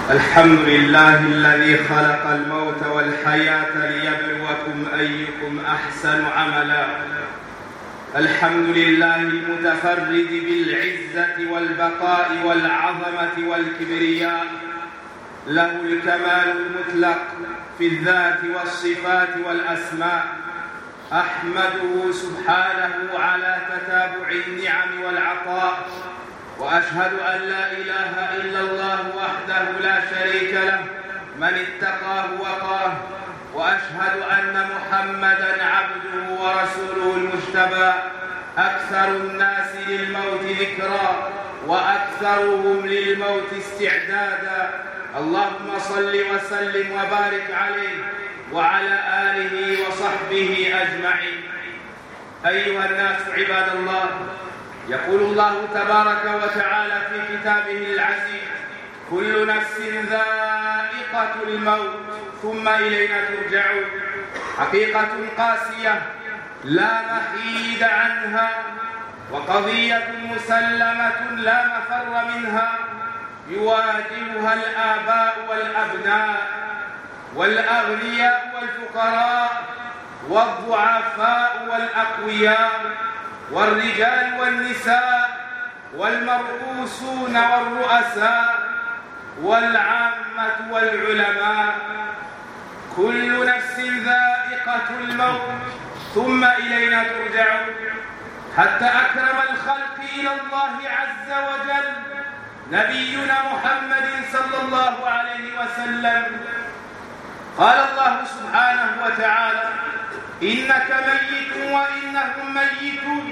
الحمد لله الذي خلق الموت والحياة ليبلوكم أيكم أحسن عملا. الحمد لله المتفرد بالعزة والبقاء والعظمة والكبرياء، له الكمال المطلق في الذات والصفات والأسماء. أحمده سبحانه على تتابع النعم والعطاء، وأشهد أن لا إله إلا الله وحده لا شريك له من اتقاه وقاه، وأشهد أن محمدًا عبده ورسوله المجتبى، أكثر الناس للموت ذكرًا وأكثرهم للموت استعدادا. اللهم صل وسلم وبارك عليه وعلى آله وصحبه أجمعين. أيها الناس عباد الله، يقول الله تبارك وتعالى في كتابه العزيز: كل نفس ذائقة الموت ثم إلينا ترجعون. حقيقة قاسية لا محيد عنها، وقضية مسلمة لا مفر منها، يواجهها الآباء والأبناء والأغنياء والفقراء والضعفاء والأقوياء والرجال والنساء والمرؤوسون والرؤساء والعامة والعلماء. كل نفس ذائقة الموت ثم إلينا ترجعون. حتى أكرم الخلق إلى الله عز وجل نبينا محمد صلى الله عليه وسلم. قال الله سبحانه وتعالى: إنك ميت وإنهم ميتون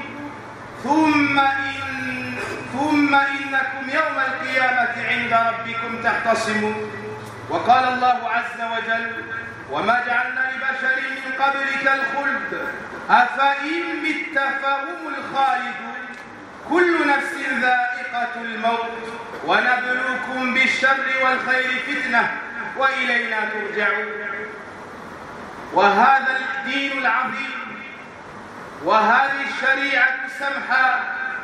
ثم إنكم يوم القيامة عند ربكم تختصمون. وقال الله عز وجل: وما جعلنا لبشر من قبلك الخلد أفإن مت فهم الخالدون. كل نفس ذائقة الموت ونبلوكم بالشر والخير فتنة وإلينا ترجعون. وهذا الدين العظيم وهذه الشريعة السمحة،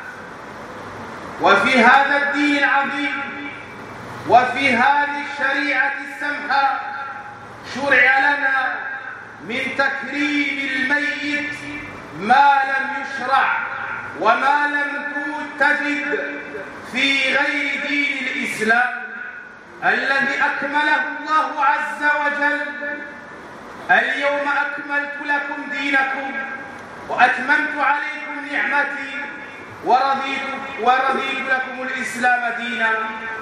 وفي هذا الدين العظيم وفي هذه الشريعة السمحة شرع لنا من تكريم الميت ما لم يشرع وما لم تجد في غير دين الإسلام الذي أكمله الله عز وجل. اليوم أكملت لكم دينكم وأتممت عليكم نعمتي ورضيت لكم الإسلام دينا.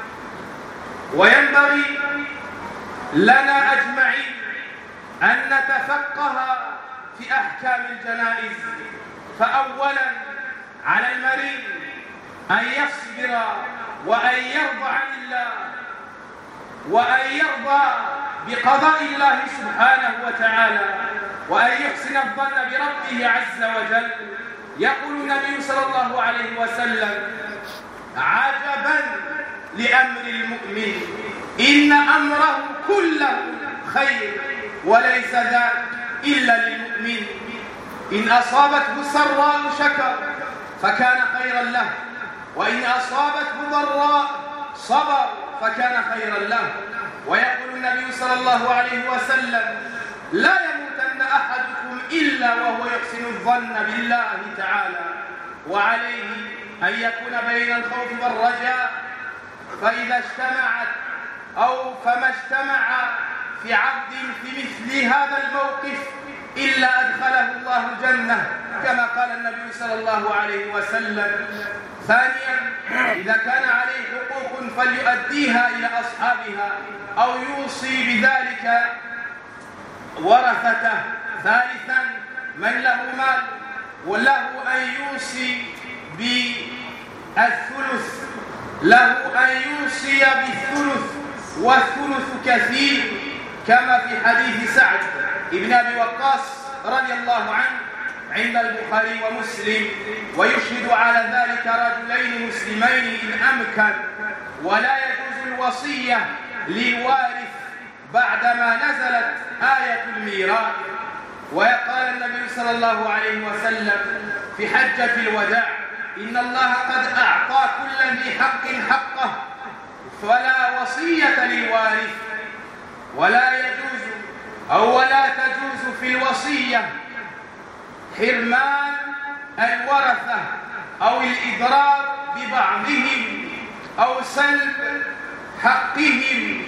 وينبغي لنا أجمعين أن نتفقه في أحكام الجنائز. فأولا على المريض أن يصبر وأن يرضى عن الله وأن يرضى بقضاء الله سبحانه وتعالى، وأن يحسن الظن بربه عز وجل. يقول النبي صلى الله عليه وسلم: عجبا لأمر المؤمن، إن أمره كله خير وليس ذاك إلا للمؤمن. إن أصابته سراء شكر فكان خيرا له، وإن أصابته ضراء صبر فكان خيرا له. ويقول النبي صلى الله عليه وسلم: لا يموتن أحدكم إلا وهو يحسن الظن بالله تعالى. وعليه أن يكون بين الخوف والرجاء، فإذا اجتمعت فما اجتمع في عبد في مثل هذا الموقف إلا أدخله الله الجنة، كما قال النبي صلى الله عليه وسلم. ثانيا، إذا كان عليه حقوق فليؤديها إلى أصحابها أو يوصي بذلك ورثته. ثالثا، من له مال وله أن يوصي بالثلث، بالثلث، والثلث كثير، كما في حديث سعد ابن أبي وقاص رضي الله عنه عند البخاري ومسلم. ويشهد على ذلك رجلين مسلمين إن أمكن. ولا يجوز الوصية للوارث بعدما نزلت آية الميراث. وقال النبي صلى الله عليه وسلم في حجة الوداع: إن الله قد أعطى كل ذي حق حقه، فلا وصية للوارث، ولا يجوز أو ولا تجوز في الوصية حرمان الورثة أو الإضرار ببعضهم أو سلب حقهم.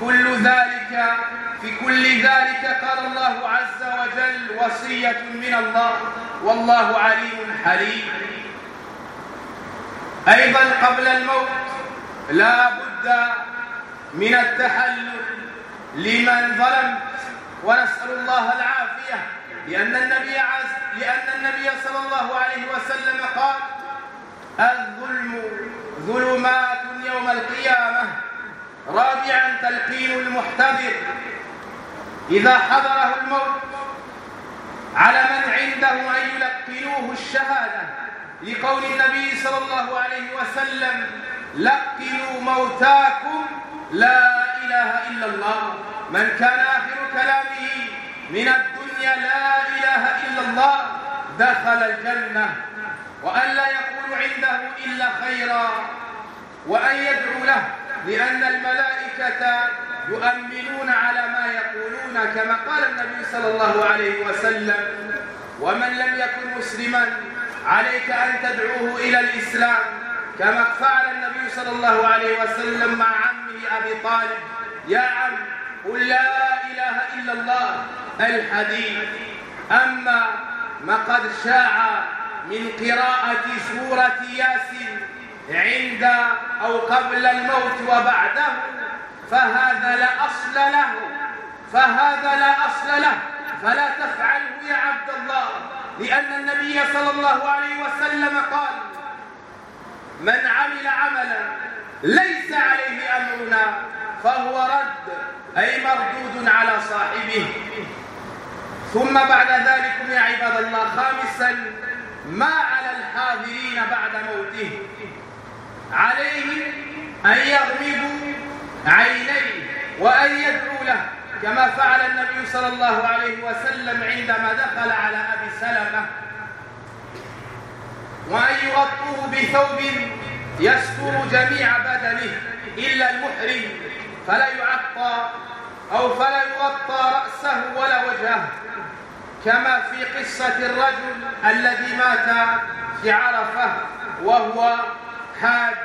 في كل ذلك قال الله عز وجل: وصية من الله والله عليم حليم. أيضا قبل الموت لا بد من التحلل لمن ظلم، ونسأل الله العافية، لأن النبي صلى الله عليه وسلم قال: الظلم ظلمات يوم القيامة. رابعا تلقين المحتضر إذا حضره الموت على من عنده أن يلقنوه الشهادة، لقول النبي صلى الله عليه وسلم: لقنوا موتاكم لا إله إلا الله. من كان آخر كلامه من الدنيا لا إله إلا الله دخل الجنة، وأن لا يقول عنده إلا خيرا، وأن يدعو له، لأن الملائكة يؤمنون على ما يقولون، كما قال النبي صلى الله عليه وسلم: ومن لم يكن مسلما عليك أن تدعوه إلى الإسلام، كما فعل النبي صلى الله عليه وسلم مع عمه أبي طالب: يا عم قل لا إله إلا الله الحديث. أما ما قد شاع من قراءة سورة ياسين عند أو قبل الموت وبعده فهذا لا أصل له، فلا تفعله يا عبد الله، لأن النبي صلى الله عليه وسلم قال: من عمل عملا ليس عليه أمرنا فهو رد، أي مردود على صاحبه. ثم بعد ذلك يا عباد الله، خامسا ما على الحاضرين بعد موته، عليهم أن يغمضوا عينيه وأن يدعوا له، كما فعل النبي صلى الله عليه وسلم عندما دخل على أبي سلمة، وأن يغطوه بثوب يستر جميع بدنه إلا المحرم، فلا يغطى رأسه ولا وجهه، كما في قصة الرجل الذي مات في عرفة وهو حاج.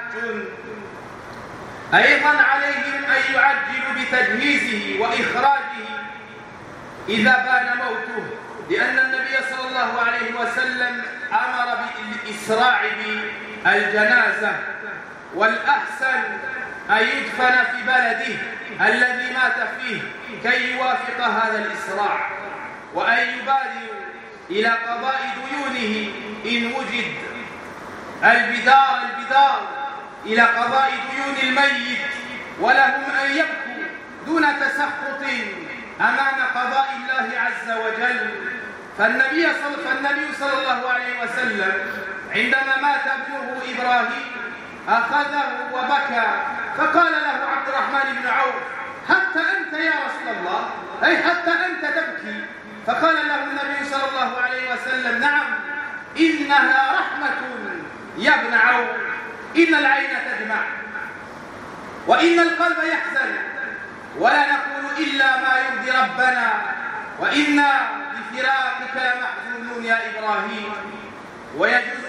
أيضا عليهم أن يعجلوا بتجهيزه وإخراجه إذا بان موته، لأن النبي صلى الله عليه وسلم أمر بالإسراع بالجنازة، والأحسن أن يدفن في بلده الذي مات فيه كي يوافق هذا الإسراع، وأن يبادروا إلى قضاء ديونه إن وجد، البدار إلى قضاء ديون الميت، ولهم أن يبكوا دون تسخط أمام قضاء الله عز وجل. فالنبي صلى الله عليه وسلم عندما مات ابنه إبراهيم أخذه وبكى، فقال له عبد الرحمن بن عوف: حتى أنت يا رسول الله، أي حتى أنت تبكي؟ فقال له النبي صلى الله عليه وسلم: نعم، إنها رحمة يا ابن عوف، إن العين تدمع وإن القلب يحزن، ولا نقول إلا ما يرضي ربنا، وإنا بفراقك لمحزونون يا إبراهيم. ويجوز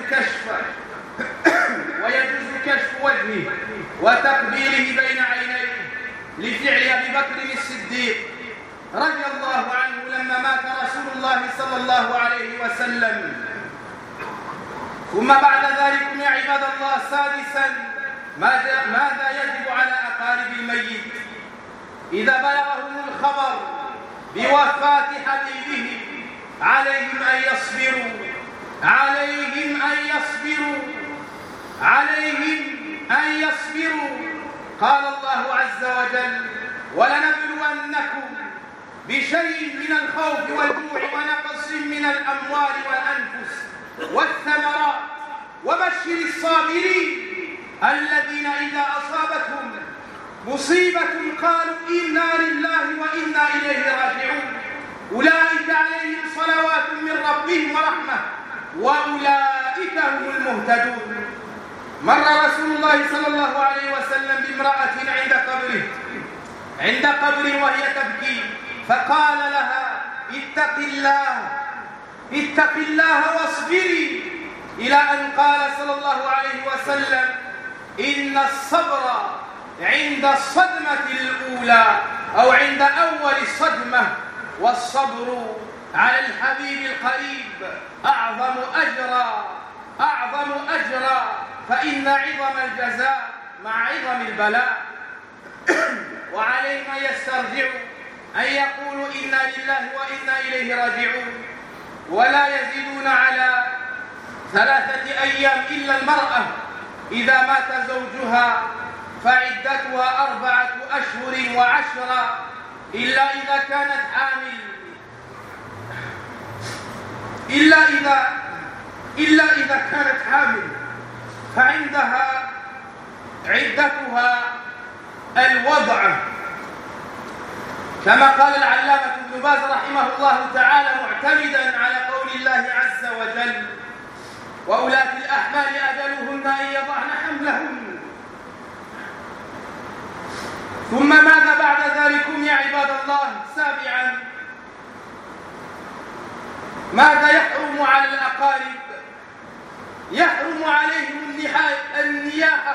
كشف وجهه وتقبيله بين عينيه لفعل أبي بكر الصديق رضي الله عنه لما مات رسول الله صلى الله عليه وسلم. ثم بعد ذلك يا عباد الله، سادسا ماذا يجب على أقارب الميت إذا بلغهم الخبر بوفاة حبيبهم؟ عليهم أن يصبروا. قال الله عز وجل: ولنبلونكم بشيء من الخوف والجوع ونقص من الأموال والأنفس والثمرات وبشر الصابرين الذين إذا أصابتهم مصيبة قالوا إنا لله وإنا إليه راجعون، أولئك عليهم صلوات من ربهم ورحمة وأولئك هم المهتدون. مر رسول الله صلى الله عليه وسلم بامرأة عند قبر وهي تبكي، فقال لها: اتق الله واصبري، إلى أن قال صلى الله عليه وسلم: إن الصبر عند الصدمة الأولى أو عند أول الصدمة، والصبر على الحبيب القريب أعظم أجرا، فإن عظم الجزاء مع عظم البلاء. وعلينا يسترجع أن يقولوا إنا لله وإنا إليه راجعون، ولا يزيدون على 3 أيام إلا المرأة إذا مات زوجها فعدتها 4 أشهر و10، إلا إذا كانت حامل، إلا إذا كانت حامل فعندها عدتها الوضع، كما قال العلامة ابن باز رحمه الله تعالى معتمدا على قول الله عز وجل: وأولاة الأحمال أجلهن أن يضعن حملهن. ثم ماذا بعد ذلكم يا عباد الله؟ 7، ماذا يحرم على الأقارب؟ يحرم عليهم النياحة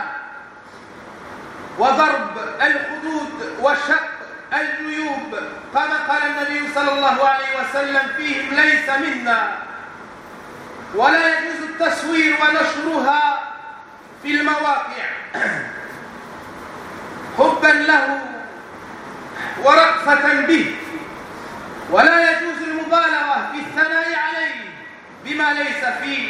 وضرب الخدود وشق الجيوب، كما قال النبي صلى الله عليه وسلم: فيهم ليس منا. ولا يجوز التصوير ونشرها في المواقع حبا له ورأفة به، ولا يجوز المبالغة في الثناء عليه بما ليس فيه،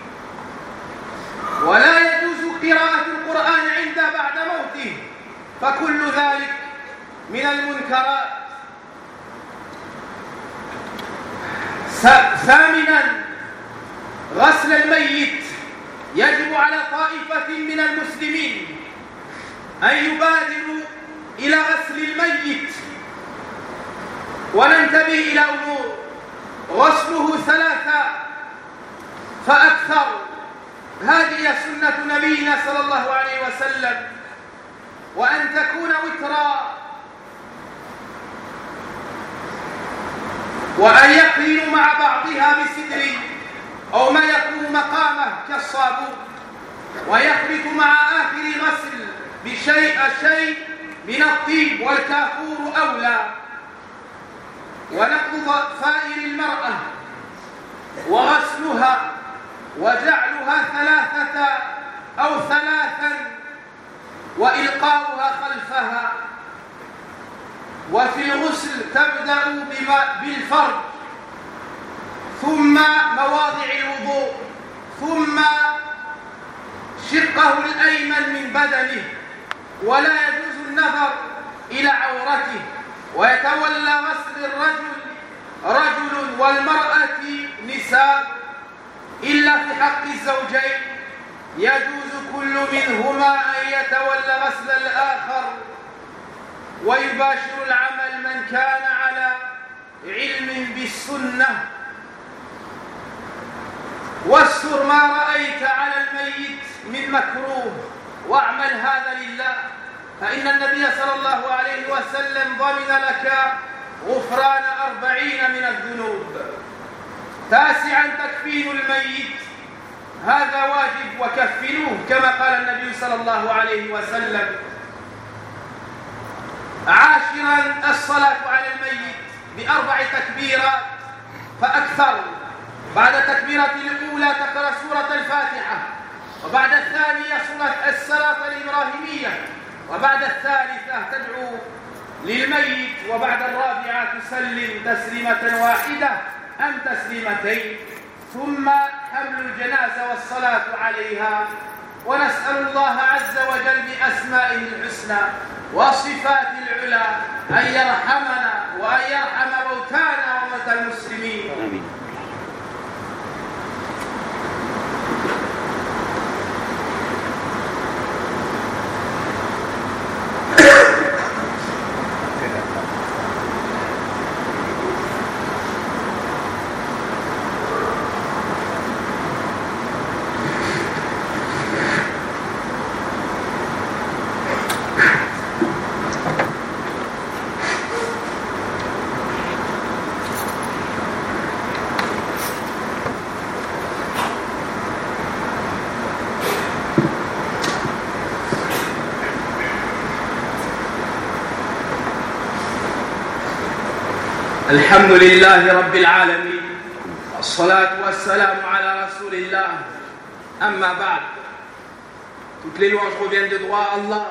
ولا يجوز قراءة القرآن عنده بعد موته، فكل ذلك من المنكرات. 8، غسل الميت. يجب على طائفة من المسلمين أن يبادروا إلى غسل الميت، وننتبه إلى أمور: غسله 3 فأكثر، هذه سنة نبينا صلى الله عليه وسلم، وأن تكون وترا، وأن يقرن مع بعضها بسدر أو ما يكون مقامه كالصابون، ويخلط مع آخر غسل بشيء من الطيب، والكافور أولى. ونقض ظفائر المرأة وغسلها وجعلها 3 وإلقاؤها خلفها. وفي الغسل تبدأ بالفرج، ثم مواضع الوضوء، ثم شقه الأيمن من بدنه، ولا يجوز النظر إلى عورته. ويتولى غسل الرجل رجل والمرأة نساء، إلا في حق الزوجين يجوز كل منهما أن يتولى غسل الآخر، ويباشر العمل من كان على علم بالسنة. واستر ما رأيت على الميت من مكروه، واعمل هذا لله، فإن النبي صلى الله عليه وسلم ضمن لك غفران 40 من الذنوب. 9، تكفين الميت، هذا واجب، وكفنوه كما قال النبي صلى الله عليه وسلم. 10، الصلاة على الميت ب4 تكبيرات فأكثر. بعد التكبيرة الأولى تقرأ سورة الفاتحة، وبعد الثانية الصلاة الإبراهيمية، وبعد الثالثة تدعو للميت، وبعد الرابعة تسلم تسليمة واحدة أم تسليمتين، ثم حمل الجنازة والصلاة عليها. ونسأل الله عز وجل بأسمائه الحسنى وصفات العلى أن يرحمنا وأن يرحم موتانا وموتى المسلمين. آمين. الحمد لله رب العالمين والصلاة والسلام على رسول الله أما بعد. Toutes les louanges reviennent de droit à Allah,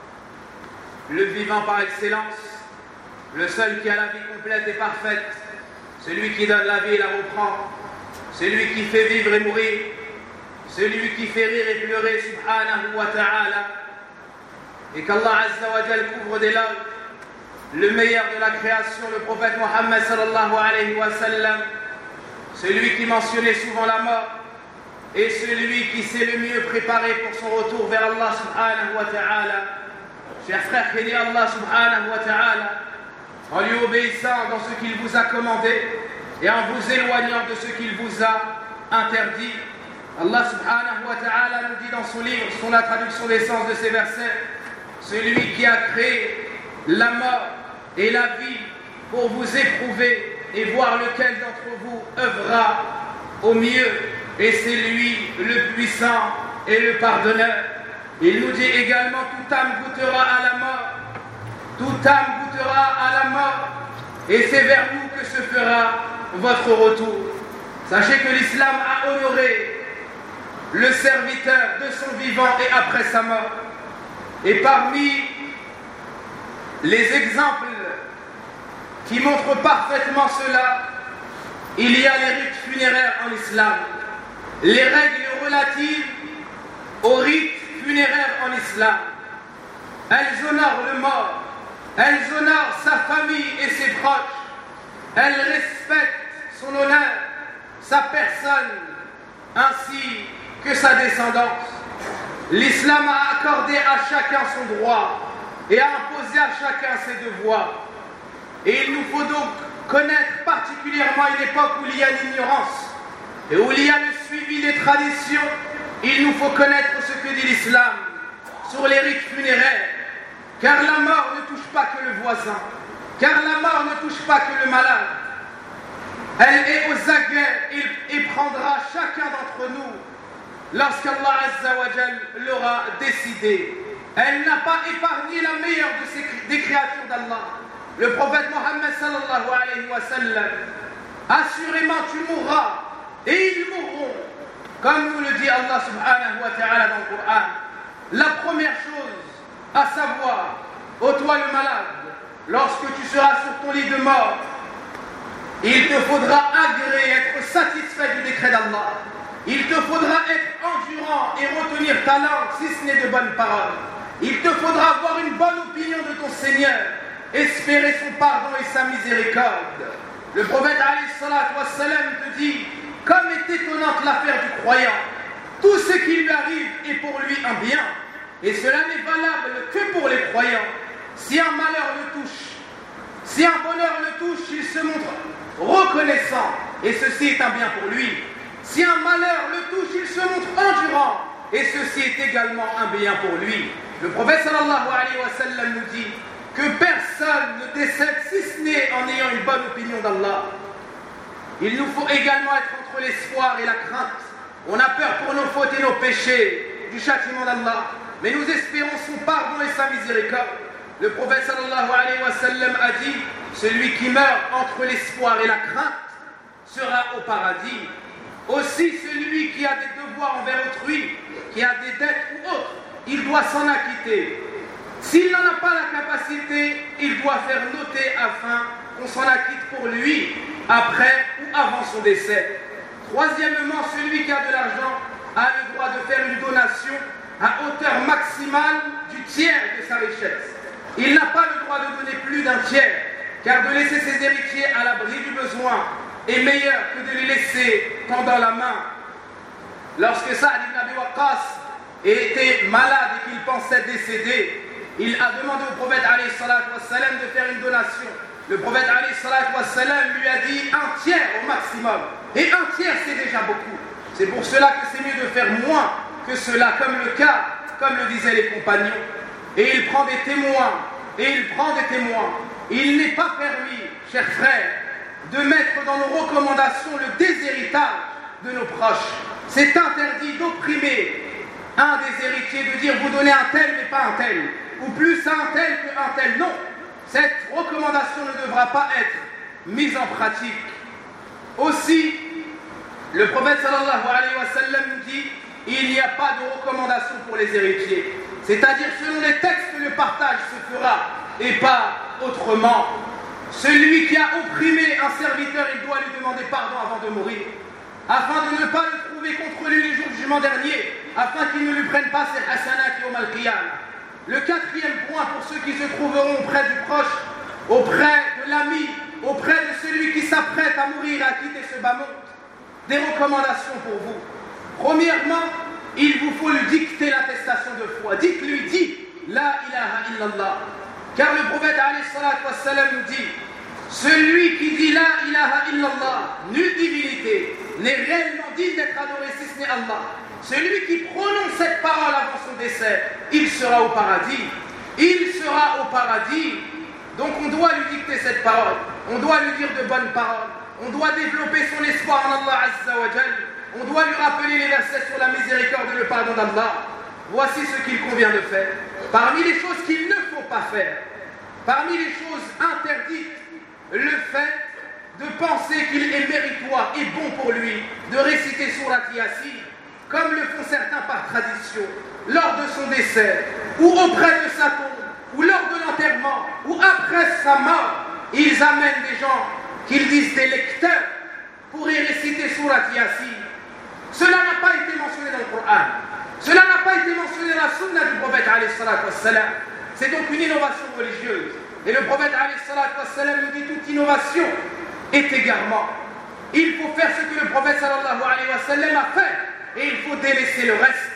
le vivant par excellence, le seul qui a la vie complète et parfaite, celui qui donne la vie et la reprend, celui qui fait vivre et mourir, celui qui fait rire et pleurer, subhanahu wa ta'ala, et qu'Allah azza wa jal couvre des larmes le meilleur de la création, le prophète Mohammed sallallahu alayhi wa sallam, celui qui mentionnait souvent la mort et celui qui s'est le mieux préparé pour son retour vers Allah subhanahu wa ta'ala. Chers frères, craignez Allah subhanahu wa ta'ala en lui obéissant dans ce qu'il vous a commandé et en vous éloignant de ce qu'il vous a interdit. Allah subhanahu wa ta'ala nous dit dans son livre, sur la traduction des sens de ces versets, celui qui a créé la mort et la vie pour vous éprouver et voir lequel d'entre vous œuvrera au mieux, et c'est lui le puissant et le pardonneur. Il nous dit également, toute âme goûtera à la mort, toute âme goûtera à la mort, et c'est vers vous que se fera votre retour. Sachez que l'islam a honoré le serviteur de son vivant et après sa mort. Et parmi les exemples qui montrent parfaitement cela, il y a les rites funéraires en islam. Les règles relatives aux rites funéraires en islam. Elles honorent le mort, elles honorent sa famille et ses proches, elles respectent son honneur, sa personne, ainsi que sa descendance. L'islam a accordé à chacun son droit et a imposé à chacun ses devoirs. Et il nous faut donc connaître particulièrement une époque où il y a l'ignorance et où il y a le suivi des traditions. Il nous faut connaître ce que dit l'islam sur les rites funéraires, car la mort ne touche pas que le voisin, car la mort ne touche pas que le malade. Elle est aux aguets et prendra chacun d'entre nous lorsqu'Allah Azza wa Jal l'aura décidé. Elle n'a pas épargné la meilleure des créatures d'Allah, le prophète Mohammed sallallahu alayhi wa sallam. Assurément tu mourras et ils mourront, comme nous le dit Allah subhanahu wa ta'ala dans le Coran. La première chose à savoir, ô toi le malade, lorsque tu seras sur ton lit de mort, il te faudra agréer, être satisfait du décret d'Allah. Il te faudra être endurant et retenir ta langue si ce n'est de bonnes paroles. Il te faudra avoir une bonne opinion de ton Seigneur, espérer son pardon et sa miséricorde. Le prophète alayhi salatu wassalam te dit, comme est étonnante l'affaire du croyant, tout ce qui lui arrive est pour lui un bien, et cela n'est valable que pour les croyants. Si un malheur le touche, si un bonheur le touche, il se montre reconnaissant, et ceci est un bien pour lui. Si un malheur le touche, il se montre endurant, et ceci est également un bien pour lui. Le prophète sallallahu alayhi wa sallam nous dit que personne ne décède si ce n'est en ayant une bonne opinion d'Allah. Il nous faut également être entre l'espoir et la crainte. On a peur pour nos fautes et nos péchés du châtiment d'Allah, mais nous espérons son pardon et sa miséricorde. Le prophète sallallahu alayhi wa sallam a dit, celui qui meurt entre l'espoir et la crainte sera au paradis. Aussi celui qui a des devoirs envers autrui, qui a des dettes ou autres, il doit s'en acquitter. S'il n'en a pas la capacité, il doit faire noter afin qu'on s'en acquitte pour lui, après ou avant son décès. Troisièmement, celui qui a de l'argent a le droit de faire une donation à hauteur maximale du tiers de sa richesse. Il n'a pas le droit de donner plus d'un tiers, car de laisser ses héritiers à l'abri du besoin est meilleur que de les laisser tendant la main. Lorsque Sa'd ibn Abi Waqqas était malade et qu'il pensait décéder, il a demandé au prophète alayhi salatu wassalam de faire une donation. Le prophète alayhi salatu wassalam lui a dit un tiers au maximum. Et un tiers c'est déjà beaucoup. C'est pour cela que c'est mieux de faire moins que cela, comme le disaient les compagnons. Et il prend des témoins, Il n'est pas permis, chers frères, de mettre dans nos recommandations le déshéritage de nos proches. C'est interdit d'opprimer un des héritiers, de dire vous donnez un tel mais pas un tel, ou plus à un tel qu'un tel. Non, cette recommandation ne devra pas être mise en pratique. Aussi, le prophète sallallahu alayhi wa sallam nous dit il n'y a pas de recommandation pour les héritiers. C'est-à-dire, selon les textes, le partage se fera et pas autrement. Celui qui a opprimé un serviteur, il doit lui demander pardon avant de mourir, afin de ne pas le trouver contre lui les jours du jugement dernier, afin qu'il ne lui prenne pas ses hasanat yawm al-qiyamah. Le quatrième point, pour ceux qui se trouveront auprès du proche, auprès de l'ami, auprès de celui qui s'apprête à mourir, à quitter ce bas monde, des recommandations pour vous. Premièrement, il vous faut lui dicter l'attestation de foi. Dites-lui, dis La ilaha illallah. Car le prophète alayhi salatu wassalam nous dit celui qui dit La ilaha illallah, nulle divinité n'est réellement digne d'être adoré si ce n'est Allah. Celui qui prononce cette parole avant son décès, il sera au paradis. Il sera au paradis. Donc on doit lui dicter cette parole. On doit lui dire de bonnes paroles. On doit développer son espoir en Allah Azza wa Jal. On doit lui rappeler les versets sur la miséricorde et le pardon d'Allah. Voici ce qu'il convient de faire. Parmi les choses qu'il ne faut pas faire, parmi les choses interdites, le fait de penser qu'il est méritoire et bon pour lui de réciter Surat Yasin, comme le font certains par tradition, lors de son décès, ou auprès de sa tombe, ou lors de l'enterrement, ou après sa mort. Ils amènent des gens qu'ils disent des lecteurs pour y réciter Surat Yasin. Cela n'a pas été mentionné dans le Coran. Cela n'a pas été mentionné dans la sunna du prophète alayhi salatu wassalam. C'est donc une innovation religieuse. Et le prophète alayhi salatu wassalam nous dit toute innovation est égarement. Il faut faire ce que le prophète sallallahu alayhi wa sallam a fait. Et il faut délaisser le reste.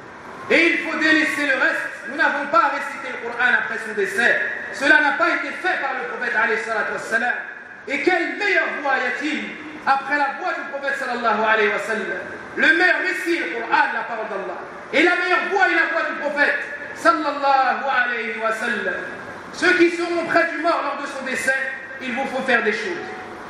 Et il faut délaisser le reste. Nous n'avons pas récité le Coran après son décès. Cela n'a pas été fait par le prophète alayhi salatu wassalam. Et quelle meilleure voie y a-t-il après la voix du prophète sallallahu alayhi wa sallam? Le meilleur récit, le Coran, la parole d'Allah. Et la meilleure voix est la voix du prophète sallallahu alayhi wa sallam. Ceux qui seront près du mort lors de son décès, il vous faut faire des choses.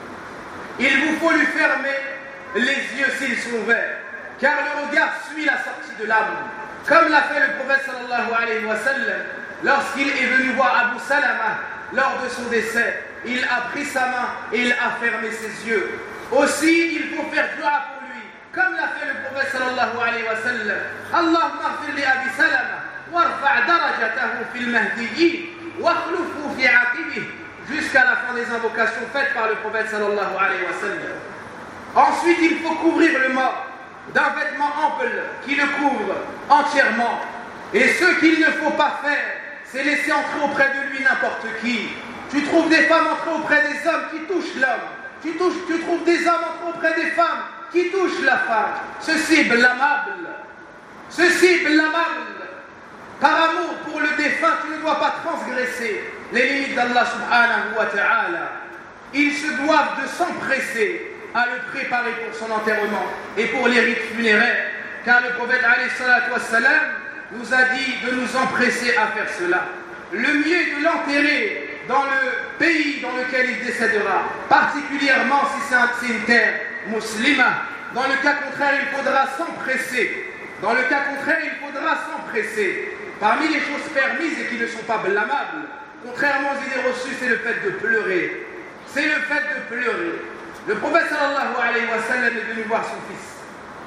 Il vous faut lui fermer les yeux s'ils sont ouverts, car le regard suit la sortie de l'âme, comme l'a fait le prophète sallallahu alayhi wa sallam lorsqu'il est venu voir Abu Salama lors de son décès. Il a pris sa main et il a fermé ses yeux. Aussi, il faut faire dua pour lui, comme l'a fait le prophète sallallahu alayhi wa sallam. Allahumma ighfir li Abi Salama warfa' darajatahu fil mahdiyyin wakhlufhu fi 'aqibihi, jusqu'à la fin des invocations faites par le prophète sallallahu alayhi wa sallam. Ensuite, il faut couvrir le mort d'un vêtement ample qui le couvre entièrement. Et ce qu'il ne faut pas faire, c'est laisser entrer auprès de lui n'importe qui. Tu trouves des femmes entrer auprès des hommes qui touchent l'homme. Tu trouves des hommes entrer auprès des femmes qui touchent la femme. Ceci est blâmable. Ceci est blâmable. Par amour pour le défunt, tu ne dois pas transgresser les limites d'Allah subhanahu wa ta'ala. Ils se doivent de s'empresser à le préparer pour son enterrement et pour les rites funéraires, car le prophète alayhi salatu wassalam nous a dit de nous empresser à faire cela. Le mieux est de l'enterrer dans le pays dans lequel il décédera, particulièrement si c'est une terre musulmane. Dans le cas contraire, il faudra s'empresser. Dans le cas contraire, il faudra s'empresser. Parmi les choses permises et qui ne sont pas blâmables, contrairement aux idées reçues, c'est le fait de pleurer. C'est le fait de pleurer. Le prophète sallallahu alayhi wa sallam est venu voir son fils,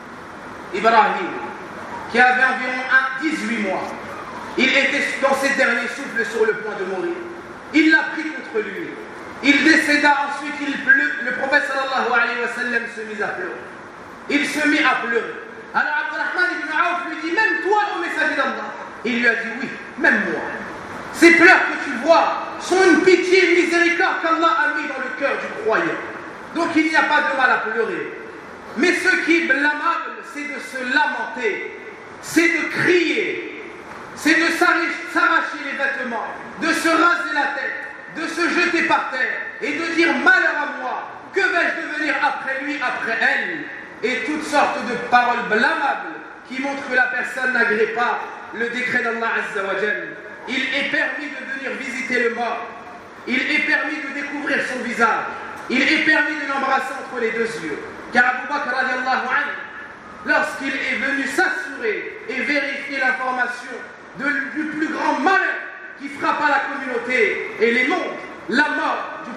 Ibrahim, qui avait environ 18 mois. Il était dans ses derniers souffles sur le point de mourir. Il l'a pris contre lui. Il décéda ensuite, le prophète sallallahu alayhi wa sallam se mit à pleurer. Il se mit à pleurer. Alors Abdurrahman ibn Auf lui dit, même toi, ô messager d'Allah? Il lui a dit, oui, même moi. Ces pleurs que tu vois sont une pitié, une miséricorde qu'Allah a mis dans le cœur du croyant. Donc il n'y a pas de mal à pleurer. Mais ce qui est blâmable, c'est de se lamenter, c'est de crier, c'est de s'arracher les vêtements, de se raser la tête, de se jeter par terre et de dire malheur à moi, que vais-je devenir après lui, après elle? Et toutes sortes de paroles blâmables qui montrent que la personne n'agrée pas le décret d'Allah Azza wa Jal. Il est permis de venir visiter le mort, il est permis de découvrir son visage, il est permis de l'embrasser entre les deux yeux. Car Abu Bakr radiallahu anhu, lorsqu'il est venu s'assurer et vérifier l'information du plus grand malheur qui frappa la communauté et les mondes, la mort du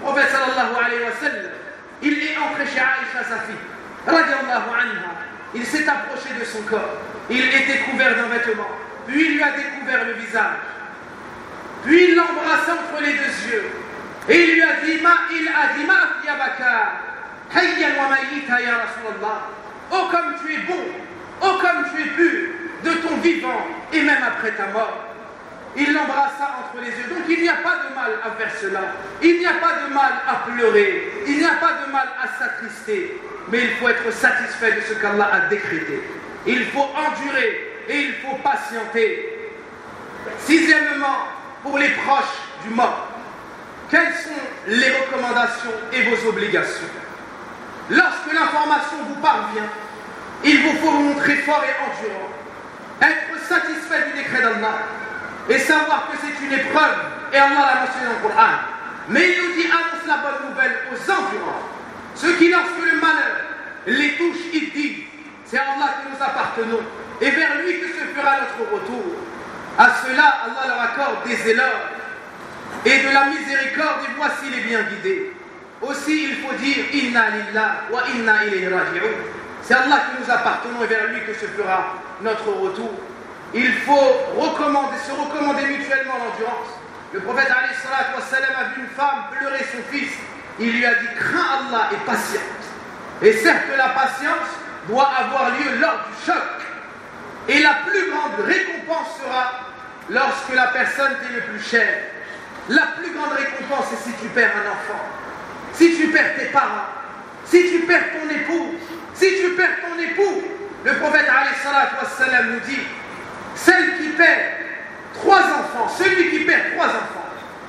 prophète sallallahu alayhi wa sallam, il est entré chez Aïcha, sa fille, radiallahu anha. Il s'est approché de son corps. Il était couvert d'un vêtement. Puis il lui a découvert le visage. Puis il l'embrassa entre les deux yeux. Et il lui a dit, Ma atyabaka, hayyan wa mayyita ya Rasulallah. Oh comme tu es bon, oh comme tu es pur, de ton vivant et même après ta mort. Il l'embrassa entre les yeux. Donc il n'y a pas de mal à faire cela. Il n'y a pas de mal à pleurer. Il n'y a pas de mal à s'attrister. Mais il faut être satisfait de ce qu'Allah a décrété. Il faut endurer et il faut patienter. Sixièmement, pour les proches du mort, quelles sont les recommandations et vos obligations? Lorsque l'information vous parvient, il vous faut vous montrer fort et endurant, être satisfait du décret d'Allah et savoir que c'est une épreuve, et Allah l'a mentionné dans le Coran. Mais il nous dit, annonce la bonne nouvelle aux endurants, ceux qui, lorsque le malheur les touche, ils disent, c'est à Allah que nous appartenons, et vers lui que se fera notre retour. À cela, Allah leur accorde des éloges et de la miséricorde, et voici les bien guidés. Aussi, il faut dire, Inna lillah wa inna ilayhi raji'un. C'est à Allah que nous appartenons, et vers lui que se fera notre retour. Il faut se recommander mutuellement l'endurance. Le prophète alayhi salatu wassalam a vu une femme pleurer son fils. Il lui a dit, crains Allah et patiente. Et certes, la patience doit avoir lieu lors du choc. Et la plus grande récompense sera lorsque la personne t'est le plus chère. La plus grande récompense, c'est si tu perds un enfant, si tu perds tes parents, si tu perds ton époux, si tu perds ton époux. Le prophète alayhi salatu wassalam nous dit, celle qui perd 3 enfants, celui qui perd 3 enfants,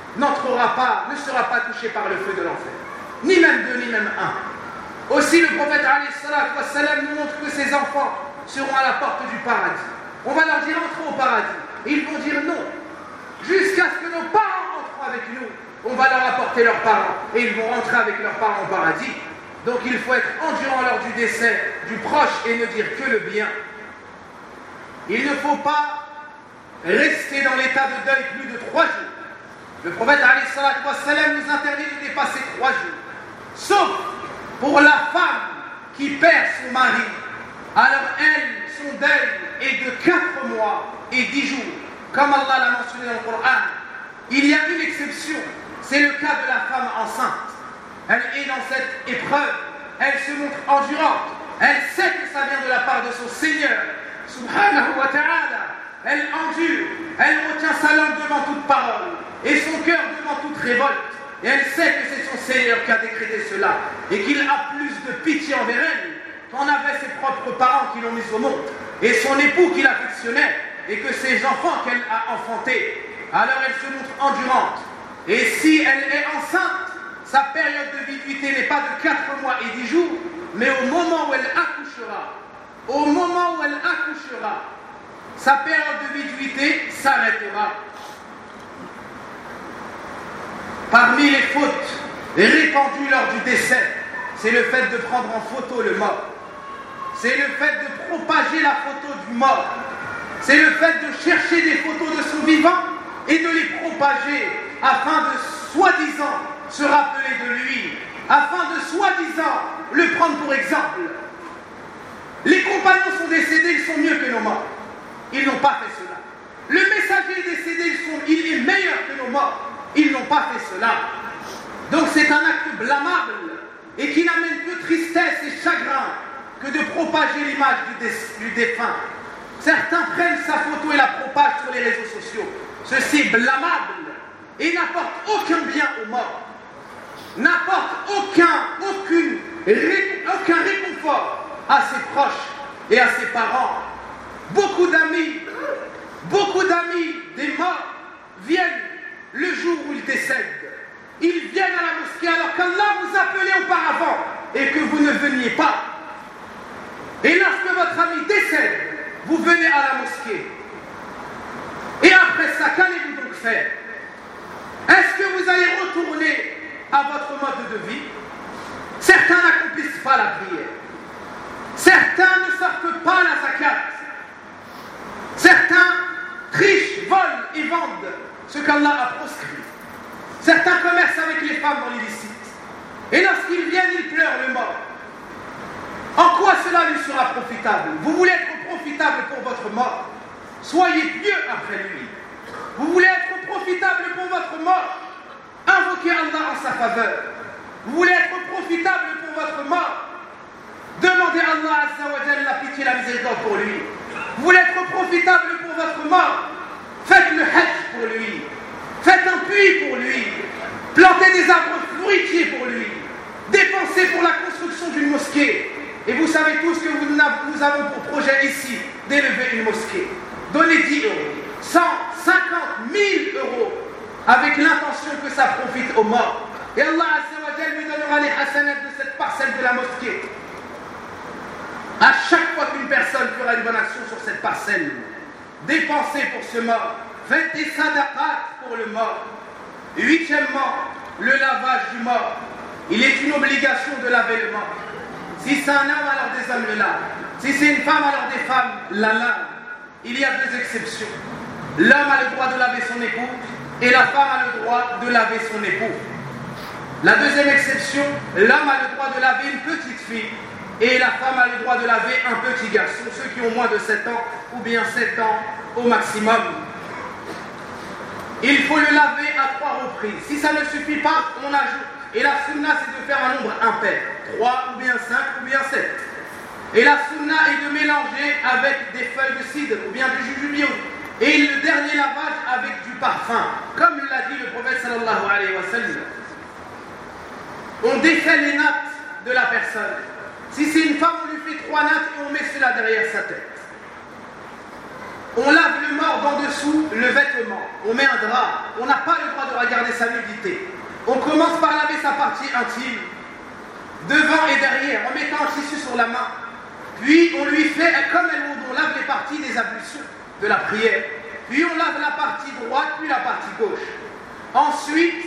ne sera pas touché par le feu de l'enfer. Ni même 2, ni même 1. Aussi, le prophète alayhi salatu wassalam nous montre que ses enfants seront à la porte du paradis. On va leur dire, entrez au paradis. Et ils vont dire non. Jusqu'à ce que nos parents entrent avec nous, on va leur apporter leurs parents. Et ils vont rentrer avec leurs parents au paradis. Donc il faut être endurant lors du décès du proche et ne dire que le bien. Il ne faut pas rester dans l'état de deuil plus de 3 jours. Le prophète alayhi salatu wassalam nous interdit de dépasser 3 jours. Sauf pour la femme qui perd son mari. Alors elle, son deuil est de 4 mois et 10 jours. Comme Allah l'a mentionné dans le Coran. Il y a une exception. C'est le cas de la femme enceinte. Elle est dans cette épreuve. Elle se montre endurante. Elle sait que ça vient de la part de son Seigneur. Subhanahu wa ta'ala. Elle endure. Elle retient sa langue devant toute parole. Et son cœur devant toute révolte. Et elle sait que c'est son Seigneur qui a décrété cela. Et qu'il a plus de pitié envers elle qu'en avaient ses propres parents qui l'ont mise au monde. Et son époux qui l'affectionnait. Et que ses enfants qu'elle a enfantés. Alors elle se montre endurante. Et si elle est enceinte, sa période de viduité n'est pas de 4 mois et 10 jours, mais au moment où elle accouchera, sa période de viduité s'arrêtera. Parmi les fautes répandues lors du décès, c'est le fait de prendre en photo le mort. C'est le fait de propager la photo du mort. C'est le fait de chercher des photos de son vivant et de les propager afin de soi-disant se rappeler de lui, afin de soi-disant le prendre pour exemple. Les compagnons sont décédés, ils sont mieux que nos morts. Ils n'ont pas fait cela. Le messager est décédé, il est meilleur que nos morts. Ils n'ont pas fait cela. Donc c'est un acte blâmable et qui n'amène que tristesse et chagrin que de propager l'image du défunt. Certains prennent sa photo et la propagent sur les réseaux sociaux. Ceci est blâmable et n'apporte aucun bien aux morts. N'apporte aucun réconfort à ses proches et à ses parents. Beaucoup d'amis des morts viennent le jour où ils décèdent. Ils viennent à la mosquée alors qu'Allah vous appelait auparavant et que vous ne veniez pas. Et lorsque votre ami décède, vous venez à la mosquée. Et après ça, qu'allez-vous donc faire? Est-ce que vous allez retourner à votre mode de vie? Certains n'accomplissent pas la prière. Certains ne sortent pas la zakat. Certains trichent, volent et vendent ce qu'Allah a proscrit. Certains commercent avec les les femmes dans l'illicite. Et lorsqu'ils viennent, ils pleurent le mort. En quoi cela lui sera profitable? Vous voulez être profitable pour votre mort? Soyez pieux après lui. Vous voulez être profitable pour votre mort? Invoquez Allah en sa faveur. Vous voulez être profitable pour votre mort? Demandez à Allah Azza wa Jalla la pitié et la miséricorde pour lui. Vous voulez être profitable pour votre mort? Faites le hajj pour lui. Faites un puits pour lui. Plantez des arbres fruitiers pour lui. Dépensez pour la construction d'une mosquée. Et vous savez tous que nous avons pour projet ici d'élever une mosquée. Donnez 10 euros, 100, 50 000 euros avec l'intention que ça profite aux morts. Et Allah Azza wa Jalla lui donnera les hasanats de cette parcelle de la mosquée. À chaque fois qu'une personne fera une bonne action sur cette parcelle, dépensez pour ce mort. Faites des sadaqat pour le mort. 8e, le lavage du mort. Il est une obligation de laver le mort. Si c'est un homme, alors des hommes le lavent. Si c'est une femme, alors des femmes la lavent. Il y a 2 exceptions. L'homme a le droit de laver son époux et la femme a le droit de laver son époux. La 2e exception, l'homme a le droit de laver une petite fille et la femme a le droit de laver un petit garçon, ceux qui ont moins de 7 ans ou bien 7 ans au maximum. Il faut le laver à 3 reprises. Si ça ne suffit pas, on ajoute. Et la sunna, c'est de faire un nombre impair. 3 ou bien 5 ou bien 7. Et la sunna est de mélanger avec des feuilles de cidre ou bien du jujubio. Et le dernier lavage avec du parfum. Comme l'a dit le prophète sallallahu alayhi wa sallam. On défait les nattes de la personne. Si c'est une femme, on lui fait 3 nattes et on met cela derrière sa tête. On lave le mort d'en dessous le vêtement. On met un drap. On n'a pas le droit de regarder sa nudité. On commence par laver sa partie intime, devant et derrière, en mettant un tissu sur la main. Puis on lui fait, comme on lave les parties des ablutions de la prière. Puis on lave la partie droite, puis la partie gauche. Ensuite,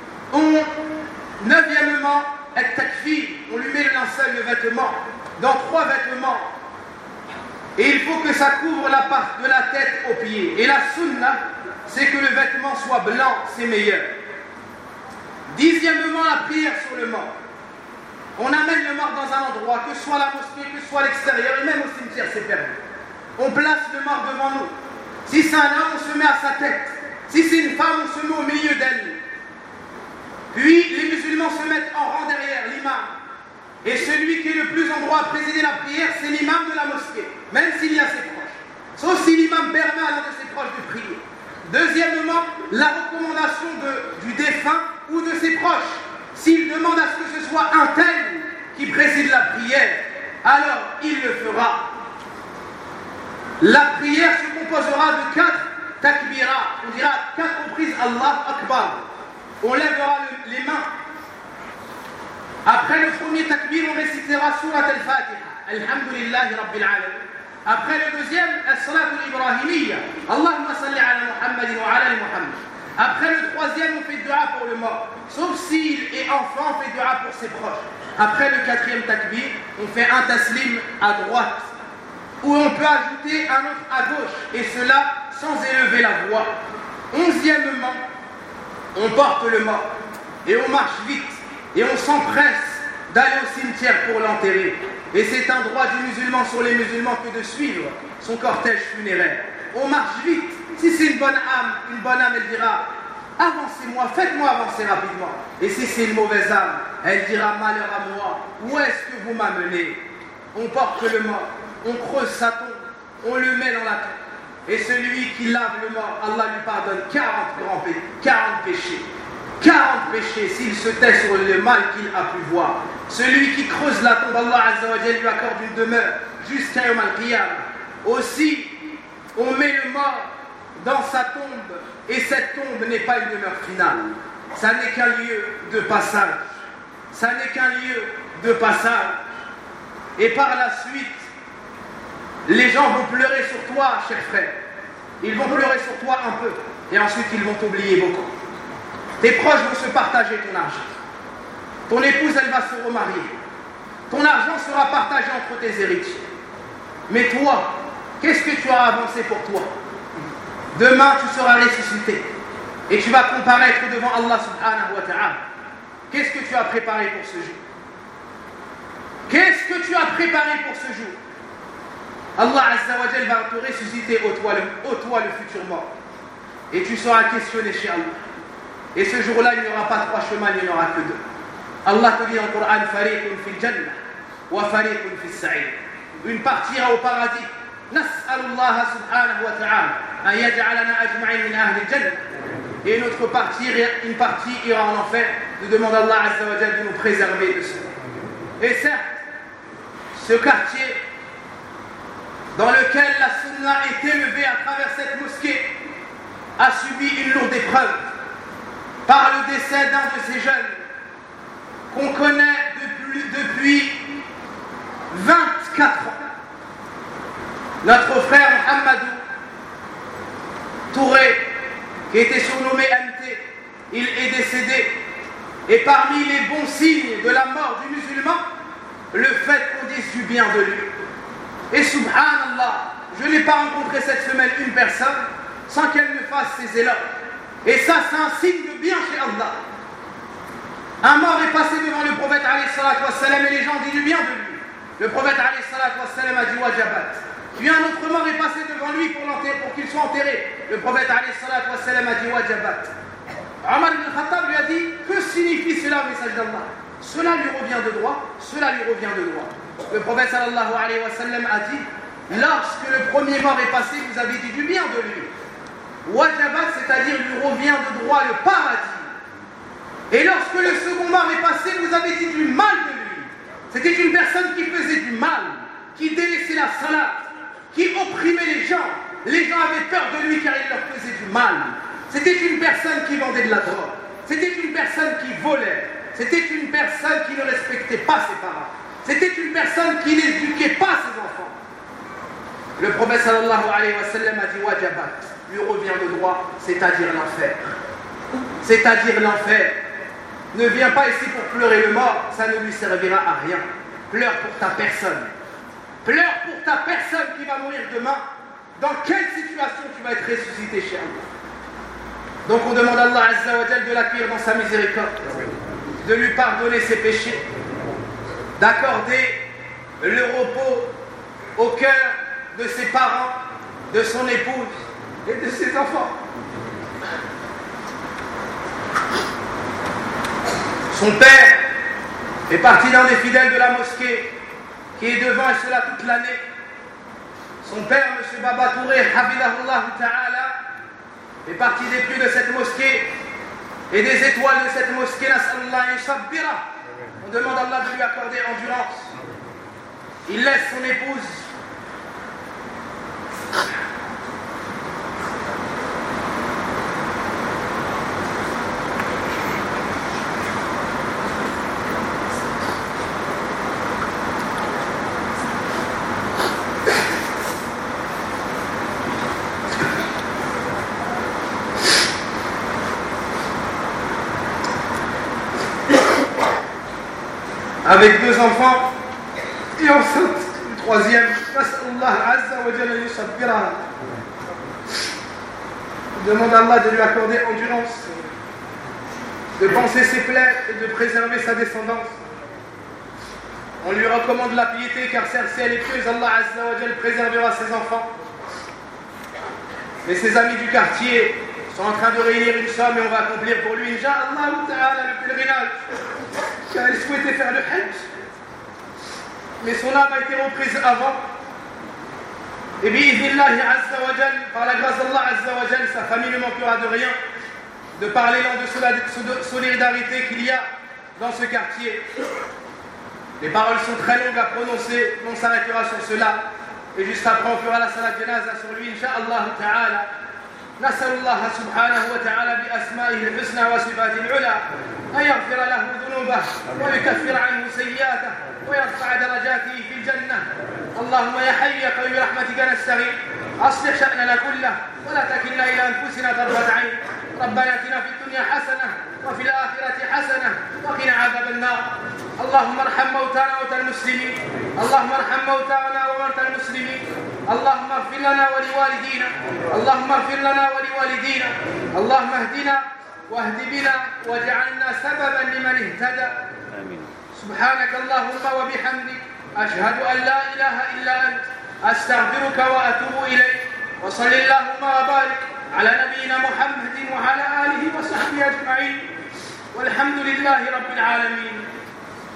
9e, at-takfir, on lui met le linceul, le vêtement, dans 3 vêtements. Et il faut que ça couvre la part de la tête aux pieds. Et la sunna, c'est que le vêtement soit blanc, c'est meilleur. 10e, la prière sur le mort. On amène le mort dans un endroit, que ce soit la mosquée, que ce soit l'extérieur, et même au cimetière, c'est permis. On place le mort devant nous. Si c'est un homme, on se met à sa tête. Si c'est une femme, on se met au milieu d'elle. Puis les musulmans se mettent en rang derrière l'imam. Et celui qui est le plus en droit à présider la prière, c'est l'imam de la mosquée, même s'il y a ses proches. Sauf si l'imam permet à l'un de ses proches de prier. 2e, la recommandation du défunt ou de ses proches. S'il demande à ce que ce soit un tel qui préside la prière, alors il le fera. La prière se composera de 4 takbirats. On dira 4 reprises Allah Akbar. On lèvera les mains. Après le premier takbir, on récitera Surat al-Fatiha. Alhamdulillahi Rabbil Alamin. Après le deuxième, As-Salat al-Ibrahimiyya. Allahumma salli ala Muhammadin wa ala Muhammad. Après le troisième, on fait dua pour le mort. Sauf s'il est enfant, on fait dua pour ses proches. Après le 4e takbir, on fait un taslim à droite. Ou on peut ajouter un autre à gauche. Et cela sans élever la voix. 11e, on porte le mort. Et on marche vite. Et on s'empresse d'aller au cimetière pour l'enterrer. Et c'est un droit du musulman sur les musulmans que de suivre son cortège funéraire. On marche vite. Si c'est une bonne âme, elle dira « Avancez-moi, faites-moi avancer rapidement ». Et si c'est une mauvaise âme, elle dira « Malheur à moi, où est-ce que vous m'amenez » On porte le mort, on creuse sa tombe, on le met dans la tombe. Et celui qui lave le mort, Allah lui pardonne 40 péchés. 40 péchés s'il se tait sur le mal qu'il a pu voir. Celui qui creuse la tombe, Allah Azza wa Jalla lui accorde une demeure jusqu'à Yawm al-Qiyamah. Aussi, on met le mort dans sa tombe et cette tombe n'est pas une demeure finale. Ça n'est qu'un lieu de passage. Ça n'est qu'un lieu de passage. Et par la suite, les gens vont pleurer sur toi, cher frère. Ils vont pleurer sur toi un peu et ensuite ils vont t'oublier beaucoup. Tes proches vont se partager ton argent. Ton épouse, elle va se remarier. Ton argent sera partagé entre tes héritiers. Mais toi, qu'est-ce que tu as avancé pour toi? Demain, tu seras ressuscité. Et tu vas comparaître devant Allah subhanahu wa ta'ala. qu'est-ce que tu as préparé pour ce jour? Qu'est-ce que tu as préparé pour ce jour? Allah Azza wa Jal va te ressusciter au toi le futur mort. Et tu seras questionné chez Allah. Et ce jour-là, il n'y aura pas 3 chemins, il n'y en aura que 2. Allah te dit dans le Coran, Fariqun fil Jannah wa Fariqun fil Sa'id. Une partie ira au paradis. Nas'alullah subhanahu wa ta'ala an yaj'alana ajma'in min ahli al-Jannah. Et une autre partie ira en enfer. Nous demandons à Allah Azza wa Jal de nous préserver de cela. Et certes, ce quartier dans lequel la sunna est élevée à travers cette mosquée a subi une lourde épreuve par le décès d'un de ces jeunes qu'on connaît depuis 24 ans. Notre frère Mohamedou Touré, qui était surnommé MT, il est décédé. Et parmi les bons signes de la mort du musulman, le fait qu'on dise du bien de lui. Et subhanallah, je n'ai pas rencontré cette semaine une personne sans qu'elle me fasse ses éloges. Et ça, c'est un signe de bien chez Allah. Un mort est passé devant le prophète alayhi salatu wassalam et les gens disent du bien de lui. Le prophète alayhi salatu wassalam a dit wajabat. Puis un autre mort est passé devant lui pour qu'il soit enterré. Le prophète alayhi salatu wassalam a dit wajabat. Omar ibn Khattab lui a dit, que signifie cela au message d'Allah? Cela lui revient de droit, cela lui revient de droit. Le prophète sallallahu alayhi wa sallam a dit, lorsque le premier mort est passé, vous avez dit du bien de lui. Wajabat, c'est-à-dire lui revient de droit le paradis. Et lorsque le second mort est passé, vous avez dit du mal de lui. C'était une personne qui faisait du mal, qui délaissait la salat, qui opprimait les gens. Les gens avaient peur de lui car il leur faisait du mal. C'était une personne qui vendait de la drogue. C'était une personne qui volait. C'était une personne qui ne respectait pas ses parents. C'était une personne qui n'éduquait pas ses enfants. Le prophète sallallahu alayhi wa sallam a dit wajabat, lui revient de droit, c'est-à-dire l'enfer. C'est-à-dire l'enfer. Ne viens pas ici pour pleurer le mort, ça ne lui servira à rien. Pleure pour ta personne. Pleure pour ta personne qui va mourir demain. Dans quelle situation tu vas être ressuscité chez Allah? Donc on demande à Allah Azza wa Jal de l'accueillir dans sa miséricorde, de lui pardonner ses péchés, d'accorder le repos au cœur de ses parents, de son épouse et de ses enfants. Son père est parti d'un des fidèles de la mosquée qui est devant et cela toute l'année. Son père, M. Baba Touré, Habibullah Ta'ala, est parti des plus de cette mosquée et des étoiles de cette mosquée. On demande à Allah de lui accorder endurance. Il laisse son épouse. Avec 2 enfants et enceinte du 3e. Demande à Allah de lui accorder endurance, de panser ses plaies et de préserver sa descendance. On lui recommande la piété car certes si elle est pieuse, Allah Azza wa Jal préservera ses enfants. Mais ses amis du quartier sont en train de réunir une somme et on va accomplir pour lui, Inch'Allah Ta'ala, le pèlerinage. Car il souhaitait faire le Hajj. Mais son âme a été reprise avant. Et bi'idhnillahi Azza wa Jal, par la grâce d'Allah Azza wa Jal, sa famille ne manquera de rien, de par l'élan de solidarité qu'il y a dans ce quartier. Les paroles sont très longues à prononcer, on s'arrêtera sur cela. Et juste après, on fera la salat janaza sur lui, Inch'Allah Ta'ala. نسأل الله سبحانه وتعالى بأسمائه الحسنى وصفاته العلى أن يغفر له ذنوبه ويكفر عنه سيئاته ويرفع درجاته في الجنة. اللهم يا حي يا قيوم برحمتك نستغيث أصلح شأننا كله ولا تكلنا إلى أنفسنا طرفة عين. ربنا آتنا في الدنيا حسنة وفي الآخرة حسنة وقنا عذاب النار. اللهم ارحم موتانا وموتى المسلمين. اللهم ارحم موتانا وموتى المسلمين. اللهم اغفر لنا ولوالدينا. اللهم اغفر لنا ولوالدينا. اللهم اهدنا واهد بنا واجعلنا سببا لمن اهتدى. آمين. سبحانك اللهم وبحمدك أشهد أن لا إله إلا أنت أستغفرك وأتوب إليك. وصل اللهم وبارك على نبينا محمد وعلى آله وصحبه أجمعين والحمد لله رب العالمين.